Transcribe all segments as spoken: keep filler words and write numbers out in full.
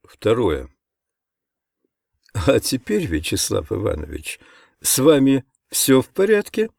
Второе. А теперь, Вячеслав Иванович, с вами все в порядке?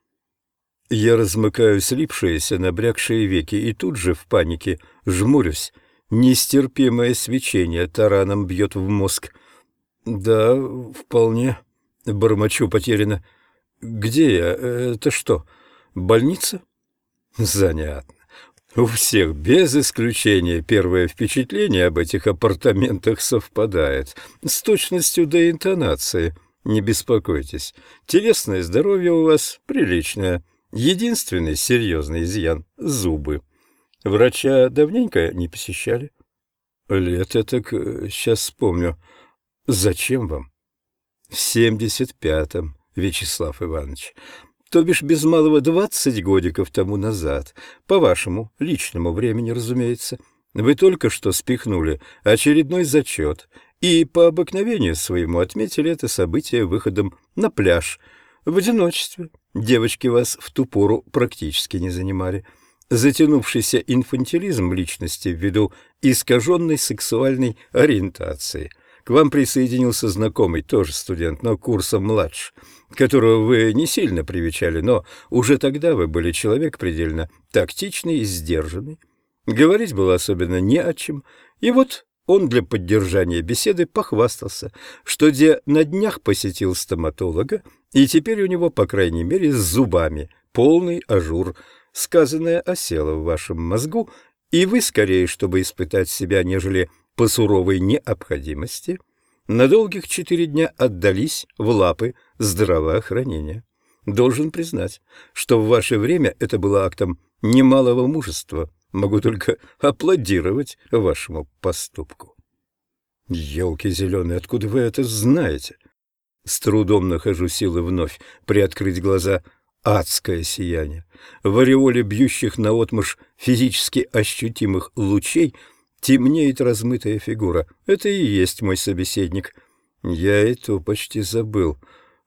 Я размыкаю слипшиеся, набрякшие веки и тут же в панике жмурюсь. Нестерпимое свечение тараном бьет в мозг. Да, вполне. Бормочу потерянно. Где я? Это что, больница? Занятно. У всех, без исключения, первое впечатление об этих апартаментах совпадает. С точностью до интонации. Не беспокойтесь. Телесное здоровье у вас приличное. Единственный серьезный изъян — зубы. Врача давненько не посещали? Лет так, сейчас вспомню. Зачем вам? В семьдесят пятом, Вячеслав Иванович. То бишь без малого двадцать годиков тому назад. По вашему личному времени, разумеется. Вы только что спихнули очередной зачет и по обыкновению своему отметили это событие выходом на пляж. В одиночестве. Девочки вас в ту пору практически не занимали. Затянувшийся инфантилизм личности ввиду искаженной сексуальной ориентации. К вам присоединился знакомый, тоже студент, но курсом младше, которого вы не сильно привечали, но уже тогда вы были человек предельно тактичный и сдержанный. Говорить было особенно не о чем, и вот он для поддержания беседы похвастался, что где на днях посетил стоматолога, и теперь у него, по крайней мере, с зубами полный ажур. Сказанное осело в вашем мозгу, и вы, скорее, чтобы испытать себя, нежели по суровой необходимости, на долгих четыре дня отдались в лапы здравоохранения. Должен признать, что в ваше время это было актом немалого мужества. Могу только аплодировать вашему поступку. Ёлки зеленые, откуда вы это знаете? С трудом нахожу силы вновь приоткрыть глаза. Адское сияние. В ореоле бьющих наотмашь физически ощутимых лучей темнеет размытая фигура. Это и есть мой собеседник. Я и то почти забыл.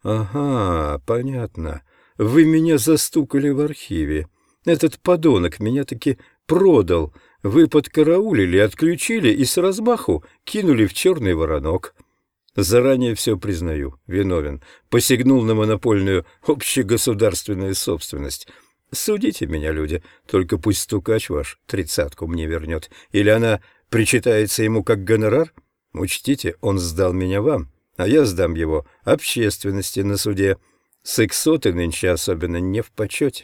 Ага, понятно. Вы меня застукали в архиве. Этот подонок меня таки продал. Вы подкараулили, отключили и с размаху кинули в черный воронок. Заранее все признаю, виновен. Посягнул на монопольную общегосударственную собственность. Судите меня, люди, только пусть стукач ваш тридцатку мне вернет. Или она причитается ему как гонорар? Учтите, он сдал меня вам, а я сдам его общественности на суде. Сексоты нынче особенно не в почете.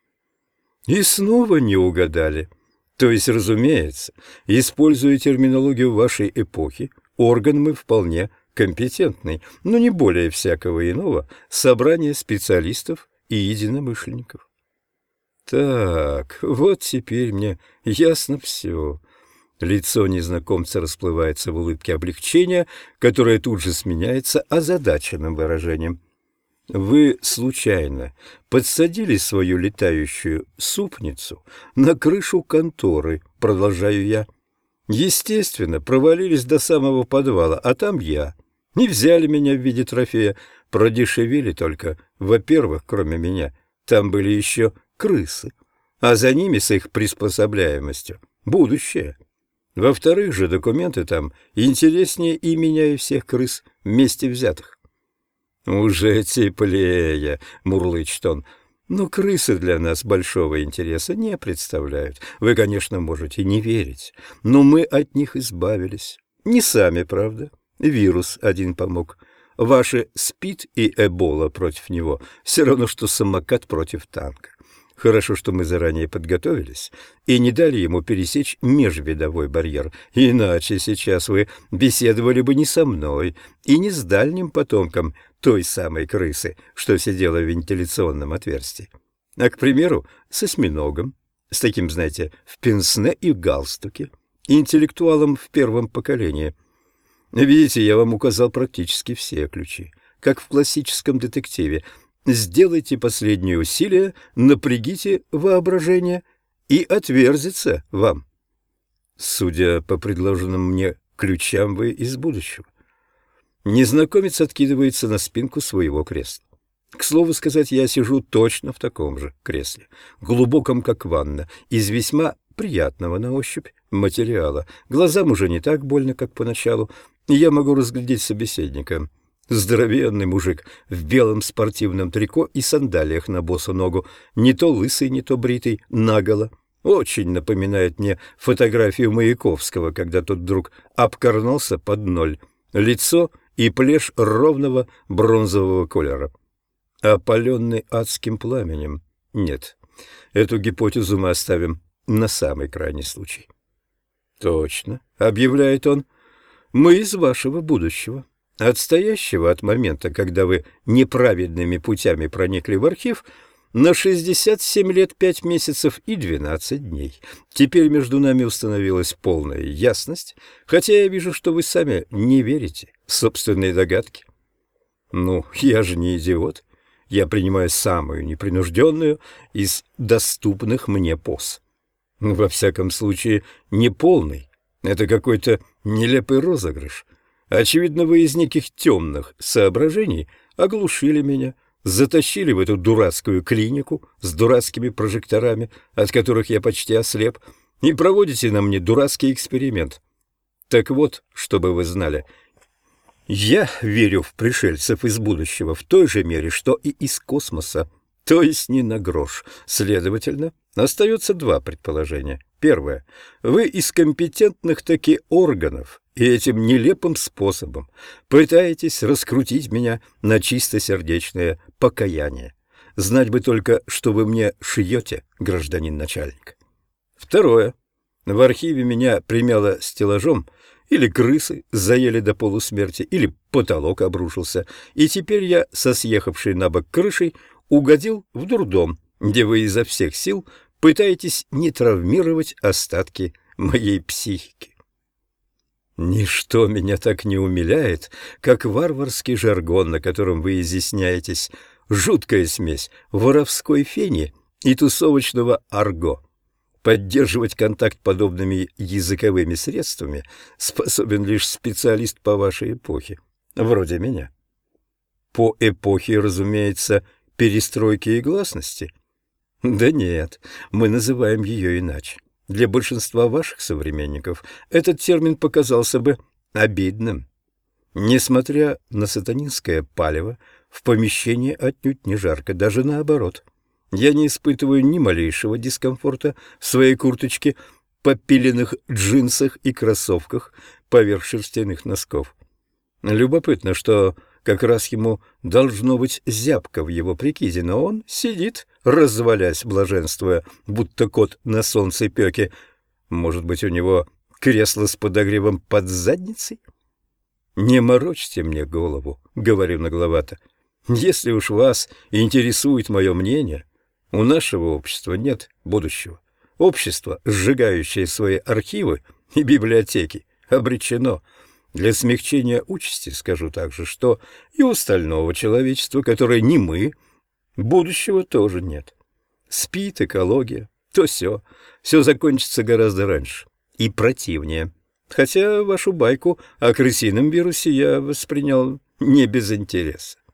И снова не угадали. То есть, разумеется, используя терминологию вашей эпохи, орган мы вполне компетентный, но не более всякого иного собрания специалистов и единомышленников. Так, вот теперь мне ясно все. Лицо незнакомца расплывается в улыбке облегчения, которое тут же сменяется озадаченным выражением. Вы случайно подсадили свою летающую супницу на крышу конторы, продолжаю я. Естественно, провалились до самого подвала, а там я. Не взяли меня в виде трофея, продешевили только. Во-первых, кроме меня, там были еще крысы, а за ними с их приспособляемостью будущее. Во-вторых же, документы там интереснее и меня, и всех крыс вместе взятых. «Уже теплее», — мурлычет он. «Но крысы для нас большого интереса не представляют. Вы, конечно, можете не верить, но мы от них избавились. Не сами, правда. Вирус один помог. Ваши СПИД и Эбола против него все равно, что самокат против танка. Хорошо, что мы заранее подготовились и не дали ему пересечь межвидовой барьер, иначе сейчас вы беседовали бы не со мной и не с дальним потомком той самой крысы, что сидела в вентиляционном отверстии, а, к примеру, с осьминогом, с таким, знаете, в пенсне и в галстуке, интеллектуалом в первом поколении. Видите, я вам указал практически все ключи, как в классическом детективе. Сделайте последние усилия, напрягите воображение, и отверзится вам. Судя по предложенным мне ключам, вы из будущего. Незнакомец откидывается на спинку своего кресла. К слову сказать, я сижу точно в таком же кресле, глубоком, как ванна, из весьма приятного на ощупь материала. Глазам уже не так больно, как поначалу, и я могу разглядеть собеседника. Здоровенный мужик в белом спортивном трико и сандалиях на босу ногу, не то лысый, не то бритый, наголо. Очень напоминает мне фотографию Маяковского, когда тот вдруг обкорнулся под ноль. Лицо и плешь ровного бронзового колера. Опаленный адским пламенем? Нет. Эту гипотезу мы оставим на самый крайний случай. «Точно», — объявляет он, — «мы из вашего будущего, отстоящего от момента, когда вы неправедными путями проникли в архив, на шестьдесят семь лет, пять месяцев и двенадцать дней. Теперь между нами установилась полная ясность, хотя я вижу, что вы сами не верите в собственные догадки». Ну, я же не идиот. Я принимаю самую непринужденную из доступных мне поз. Во всяком случае, не полный. Это какой-то нелепый розыгрыш. Очевидно, вы из неких темных соображений оглушили меня, затащили в эту дурацкую клинику с дурацкими прожекторами, от которых я почти ослеп, и проводите на мне дурацкий эксперимент. Так вот, чтобы вы знали, я верю в пришельцев из будущего в той же мере, что и из космоса, то есть не на грош. Следовательно, остается два предположения. Первое. Вы из компетентных таки органов и этим нелепым способом пытаетесь раскрутить меня на чистосердечное покаяние. Знать бы только, что вы мне шьете, гражданин начальник. Второе. В архиве меня примяло стеллажом, или крысы заели до полусмерти, или потолок обрушился, и теперь я, со съехавшей на бок крышей, угодил в дурдом, где вы изо всех сил пытаетесь не травмировать остатки моей психики. Ничто меня так не умиляет, как варварский жаргон, на котором вы изъясняетесь, жуткая смесь воровской фени и тусовочного арго. Поддерживать контакт подобными языковыми средствами способен лишь специалист по вашей эпохе, вроде меня. По эпохе, разумеется, перестройки и гласности? Да нет, мы называем ее иначе. Для большинства ваших современников этот термин показался бы обидным. Несмотря на сатанинское палево, в помещении отнюдь не жарко, даже наоборот. Я не испытываю ни малейшего дискомфорта в своей курточке, попиленных джинсах и кроссовках поверх шерстяных носков. Любопытно, что как раз ему должно быть зябко в его прикиде, но он сидит, развалясь, блаженствуя, будто кот на солнцепёке. Может быть, у него кресло с подогревом под задницей? «Не морочьте мне голову», — говорю нагловато. «Если уж вас интересует мое мнение, у нашего общества нет будущего. Общество, сжигающее свои архивы и библиотеки, обречено. Для смягчения участи скажу также, что и у остального человечества, которое не мы, будущего тоже нет. Спит экология, то сё. Все закончится гораздо раньше и противнее. Хотя вашу байку о крысином вирусе я воспринял не без интереса.